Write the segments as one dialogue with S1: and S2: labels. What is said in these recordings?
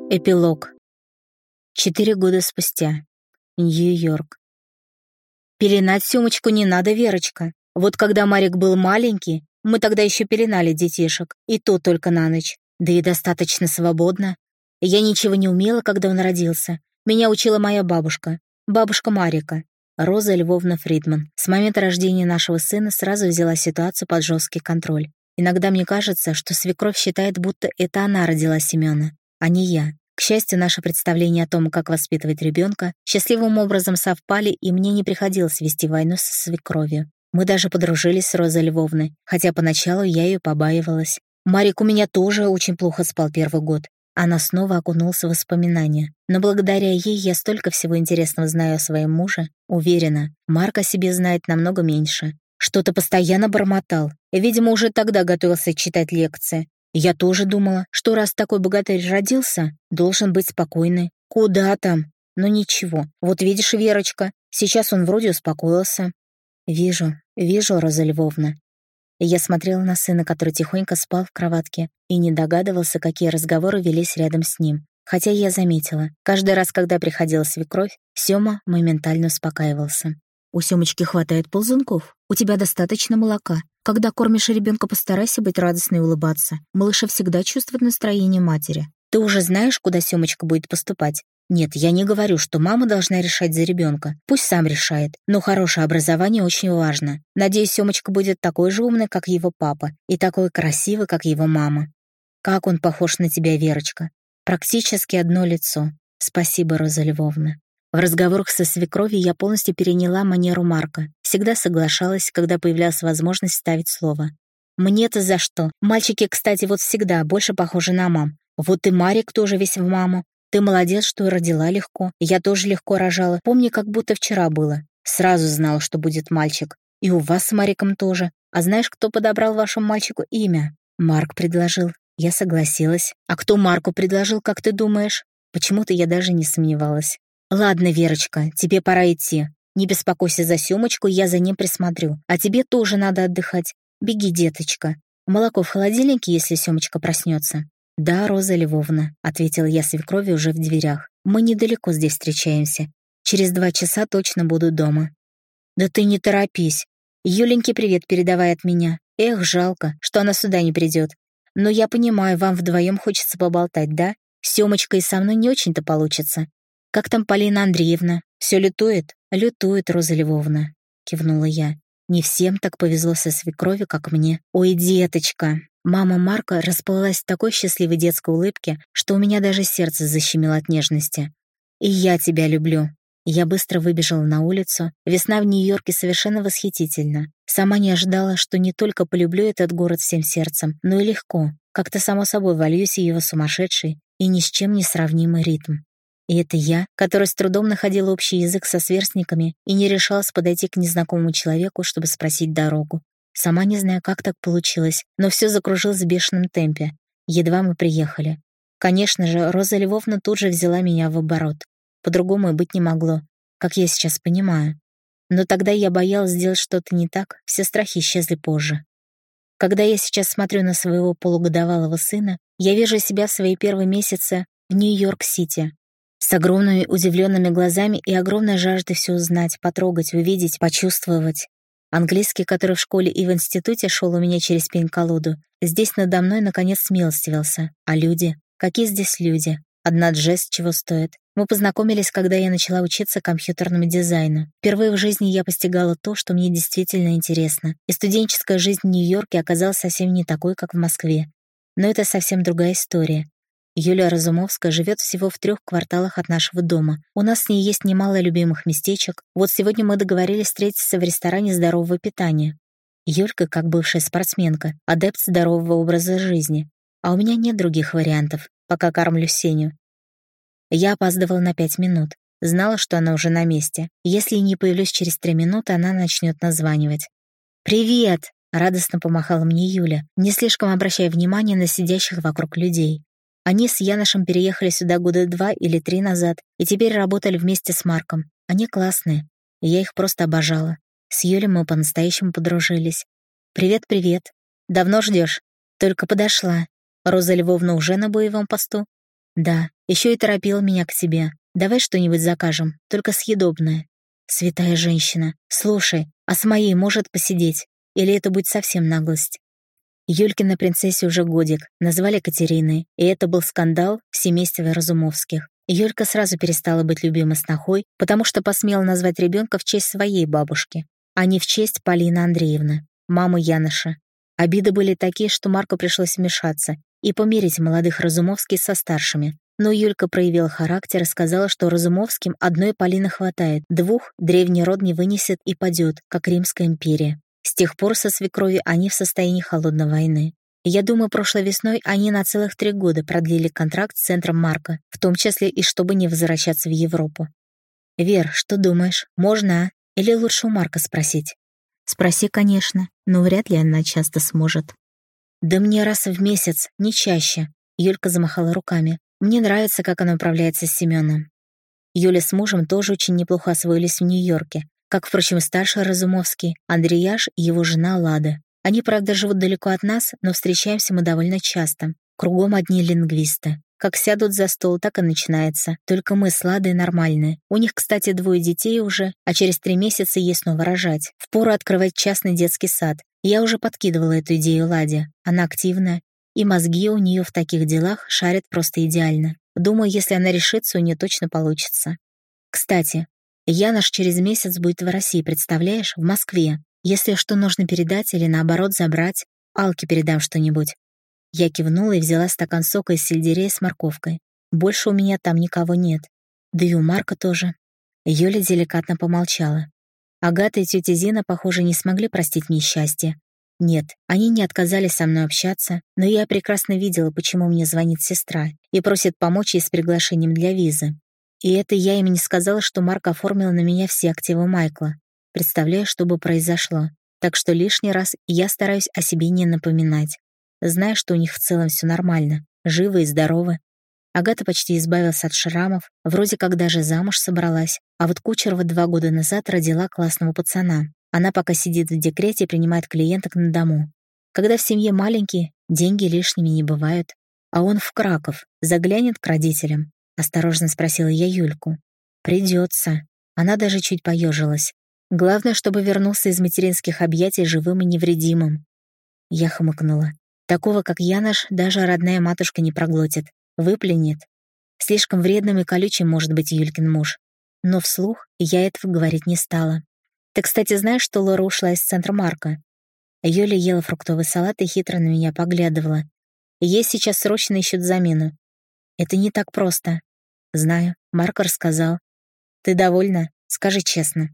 S1: Эпилог. 4 года спустя. Нью-Йорк. Пеленать Сёмочку не надо, Верочка. Вот когда Марик был маленький, мы тогда еще пеленали детишек, и то только на ночь. Да и достаточно свободно. Я ничего не умела, когда он родился. Меня учила моя бабушка. Бабушка Марика. Роза Львовна Фридман. С момента рождения нашего сына сразу взяла ситуацию под жесткий контроль. Иногда мне кажется, что свекровь считает, будто это она родила Семёна, а не я. К счастью, наши представления о том, как воспитывать ребенка, счастливым образом совпали, и мне не приходилось вести войну со свекровью. Мы даже подружились с Розой Львовной, хотя поначалу я ее побаивалась. Марик у меня тоже очень плохо спал первый год. Она снова окунулась в воспоминания. Но благодаря ей я столько всего интересного знаю о своем муже. Уверена, Марк о себе знает намного меньше. Что-то постоянно бормотал. Видимо, уже тогда готовился читать лекции. Я тоже думала, что раз такой богатырь родился, должен быть спокойный. Куда там? Но ничего. Вот видишь, Верочка, сейчас он вроде успокоился. Вижу, Роза Львовна. Я смотрела на сына, который тихонько спал в кроватке, и не догадывался, какие разговоры велись рядом с ним. Хотя я заметила, каждый раз, когда приходила свекровь, Сёма моментально успокаивался. «У Сёмочки хватает ползунков. У тебя достаточно молока. Когда кормишь ребенка, постарайся быть радостной и улыбаться. Малыша всегда чувствует настроение матери. Ты уже знаешь, куда Сёмочка будет поступать? Нет, я не говорю, что мама должна решать за ребенка. Пусть сам решает. Но хорошее образование очень важно. Надеюсь, Сёмочка будет такой же умный, как его папа, и такой красивый, как его мама. Как он похож на тебя, Верочка. Практически одно лицо. Спасибо, Роза Львовна». В разговорах со свекровью я полностью переняла манеру Марка. Всегда соглашалась, когда появлялась возможность ставить слово. «Мне-то за что? Мальчики, кстати, вот всегда больше похожи на мам. Вот и Марик тоже весь в маму. Ты молодец, что родила легко. Я тоже легко рожала. Помню, как будто вчера было. Сразу знала, что будет мальчик. И у вас с Мариком тоже. А знаешь, кто подобрал вашему мальчику имя?» «Марк предложил». Я согласилась. «А кто Марку предложил, как ты думаешь?» Почему-то я даже не сомневалась. «Ладно, Верочка, тебе пора идти. Не беспокойся за Сёмочку, я за ним присмотрю. А тебе тоже надо отдыхать. Беги, деточка. Молоко в холодильнике, если Сёмочка проснется». «Да, Роза Львовна», — ответила я свекрови уже в дверях. «Мы недалеко здесь встречаемся. Через 2 часа точно буду дома». «Да ты не торопись. Юленьке привет передавай от меня. Эх, жалко, что она сюда не придет. Но я понимаю, вам вдвоем хочется поболтать, да? С Сёмочкой со мной не очень-то получится. Как там Полина Андреевна? Все лютует?» «Лютует, Роза Львовна», — кивнула я. «Не всем так повезло со свекровью, как мне». «Ой, деточка!» Мама Марка расплылась в такой счастливой детской улыбке, что у меня даже сердце защемило от нежности. «И я тебя люблю». Я быстро выбежала на улицу. Весна в Нью-Йорке совершенно восхитительна. Сама не ожидала, что не только полюблю этот город всем сердцем, но и легко, как-то само собой вольюсь в его сумасшедший и ни с чем не сравнимый ритм. И это я, которая с трудом находила общий язык со сверстниками и не решалась подойти к незнакомому человеку, чтобы спросить дорогу. Сама не знаю, как так получилось, но все закружилось в бешеном темпе. Едва мы приехали. Конечно же, Роза Львовна тут же взяла меня в оборот. По-другому и быть не могло, как я сейчас понимаю. Но тогда я боялась сделать что-то не так, все страхи исчезли позже. Когда я сейчас смотрю на своего полугодовалого сына, я вижу себя в свои первые месяцы в Нью-Йорк-Сити. С огромными удивленными глазами и огромной жаждой все узнать, потрогать, увидеть, почувствовать. Английский, который в школе и в институте шел у меня через пень-колоду, здесь надо мной наконец смилостивился. А люди? Какие здесь люди? Одна Джесс чего стоит. Мы познакомились, когда я начала учиться компьютерному дизайну. Впервые в жизни я постигала то, что мне действительно интересно. И студенческая жизнь в Нью-Йорке оказалась совсем не такой, как в Москве. Но это совсем другая история. Юлия Разумовская живет всего в 3 кварталах от нашего дома. У нас с ней есть немало любимых местечек. Вот сегодня мы договорились встретиться в ресторане здорового питания. Юлька, как бывшая спортсменка, адепт здорового образа жизни. А у меня нет других вариантов, пока кормлю Сеню. Я опаздывала на 5 минут. Знала, что она уже на месте. Если не появлюсь через 3 минуты, она начнет названивать. «Привет!» — радостно помахала мне Юля, не слишком обращая внимания на сидящих вокруг людей. Они с Яношем переехали сюда года 2 или 3 назад и теперь работали вместе с Марком. Они классные, и я их просто обожала. С Юлей мы по-настоящему подружились. «Привет-привет. Давно ждешь?» «Только подошла. Роза Львовна уже на боевом посту?» Да, еще и торопила меня к тебе. Давай что-нибудь закажем, только съедобное. Святая женщина, слушай, а с моей может посидеть? Или это будет совсем наглость? Юлькина принцессе уже годик, назвали Катериной, и это был скандал в семействе Разумовских. Юлька сразу перестала быть любимой снохой, потому что посмела назвать ребенка в честь своей бабушки, а не в честь Полины Андреевны, мамы Яноша. Обиды были такие, что Марку пришлось вмешаться и помирить молодых Разумовских со старшими. Но Юлька проявила характер и сказала, что Разумовским одной Полины хватает, двух древний род не вынесет и падет, как Римская империя. С тех пор со свекровью они в состоянии холодной войны. Я думаю, прошлой весной они на целых 3 года продлили контракт с центром Марка, в том числе и чтобы не возвращаться в Европу. Вер, что думаешь, можно, а? Или лучше у Марка спросить? Спроси, конечно, но вряд ли она часто сможет. Да мне раз в месяц, не чаще. Юлька замахала руками. Мне нравится, как она управляется с Семеном. Юля с мужем тоже очень неплохо освоились в Нью-Йорке, как, впрочем, и старший Разумовский, Андреяш и его жена Лада. Они, правда, живут далеко от нас, но встречаемся мы довольно часто. Кругом одни лингвисты. Как сядут за стол, так и начинается. Только мы с Ладой нормальные. У них, кстати, 2 детей уже, а через 3 месяца ей снова рожать. Впору открывать частный детский сад. Я уже подкидывала эту идею Ладе. Она активная, и мозги у нее в таких делах шарят просто идеально. Думаю, если она решится, у нее точно получится. Кстати, Янош через месяц будет в России, представляешь, в Москве. Если что нужно передать или, наоборот, забрать, Алке передам что-нибудь. Я кивнула и взяла стакан сока из сельдерея с морковкой. Больше у меня там никого нет. Да и у Марка тоже. Юля деликатно помолчала. Агата и тетя Зина, похоже, не смогли простить мне счастье. Нет, они не отказались со мной общаться, но я прекрасно видела, почему мне звонит сестра и просит помочь ей с приглашением для визы. И это я им не сказала, что Марк оформил на меня все активы Майкла. Представляю, что бы произошло. Так что лишний раз я стараюсь о себе не напоминать. Знаю, что у них в целом все нормально, живы и здоровы. Агата почти избавилась от шрамов, вроде как даже замуж собралась, а вот Кучерова 2 года назад родила классного пацана. Она пока сидит в декрете и принимает клиенток на дому. Когда в семье маленькие, деньги лишними не бывают. А он в Краков, заглянет к родителям? Осторожно спросила я Юльку. Придется. Она даже чуть поежилась. Главное, чтобы вернулся из материнских объятий живым и невредимым. Я хмыкнула. Такого, как Янош, даже родная матушка не проглотит. Выплюнет. Слишком вредным и колючим может быть Юлькин муж. Но вслух я этого говорить не стала. Ты, кстати, знаешь, что Лора ушла из центра Марка? Юля ела фруктовый салат и хитро на меня поглядывала. Ей сейчас срочно ищут замену. Это не так просто. Знаю, Марк рассказал. Ты довольна? Скажи честно.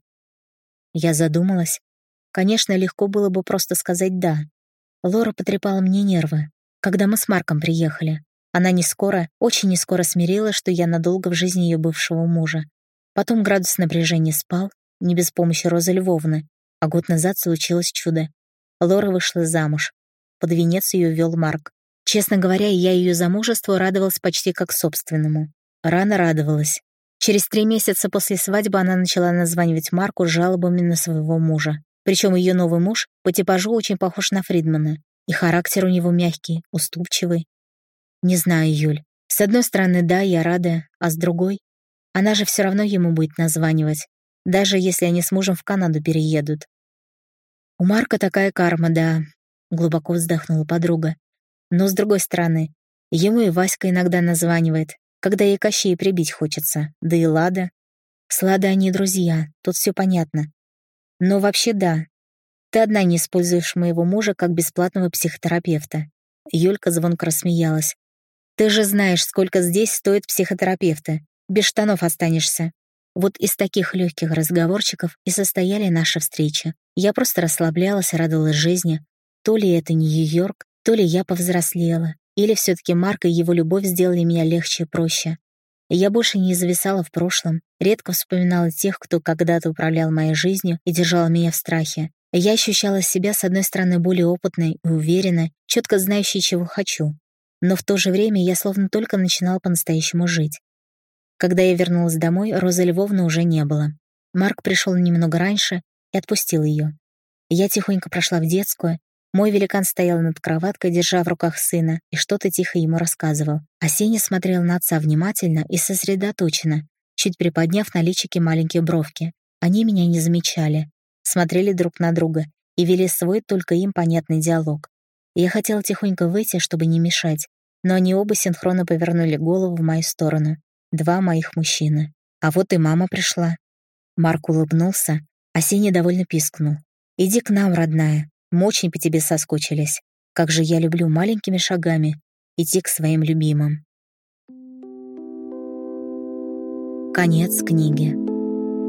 S1: Я задумалась. Конечно, легко было бы просто сказать «да». Лора потрепала мне нервы, когда мы с Марком приехали. Она не скоро, очень не скоро смирилась, что я надолго в жизни ее бывшего мужа. Потом градус напряжения спал, не без помощи Розы Львовны, а год назад случилось чудо. Лора вышла замуж. Под венец ее вел Марк. Честно говоря, я ее замужеству радовалась почти как собственному. Рано радовалась. Через 3 месяца после свадьбы она начала названивать Марку с жалобами на своего мужа. Причем ее новый муж по типажу очень похож на Фридмана. И характер у него мягкий, уступчивый. Не знаю, Юль. С одной стороны, да, я рада, а с другой... Она же все равно ему будет названивать, даже если они с мужем в Канаду переедут. У Марка такая карма, да, глубоко вздохнула подруга. Но с другой стороны, ему и Васька иногда названивает, когда ей Кощея прибить хочется, да и Лада. С Ладой они друзья, тут все понятно. Но вообще да, ты одна не используешь моего мужа как бесплатного психотерапевта. Юлька звонко рассмеялась. Ты же знаешь, сколько здесь стоят психотерапевты. Без штанов останешься. Вот из таких легких разговорчиков и состояли наши встречи. Я просто расслаблялась и радовалась жизни. То ли это не Нью-Йорк, то ли я повзрослела, или все-таки Марк и его любовь сделали меня легче и проще. Я больше не зависала в прошлом, редко вспоминала тех, кто когда-то управлял моей жизнью и держал меня в страхе. Я ощущала себя, с одной стороны, более опытной и уверенной, четко знающей, чего хочу. Но в то же время я словно только начинала по-настоящему жить. Когда я вернулась домой, Розы Львовны уже не было. Марк пришел немного раньше и отпустил ее. Я тихонько прошла в детскую, Мой великан стоял над кроваткой, держа в руках сына, и что-то тихо ему рассказывал. А Сеня смотрел на отца внимательно и сосредоточенно, чуть приподняв на личике маленькие бровки. Они меня не замечали, смотрели друг на друга и вели свой только им понятный диалог. Я хотела тихонько выйти, чтобы не мешать, но они оба синхронно повернули голову в мою сторону. Два моих мужчины. А вот и мама пришла. Марк улыбнулся, а Сеня довольно пискнул. «Иди к нам, родная. Мы очень по тебе соскучились. Как же я люблю маленькими шагами идти к своим любимым». Конец книги.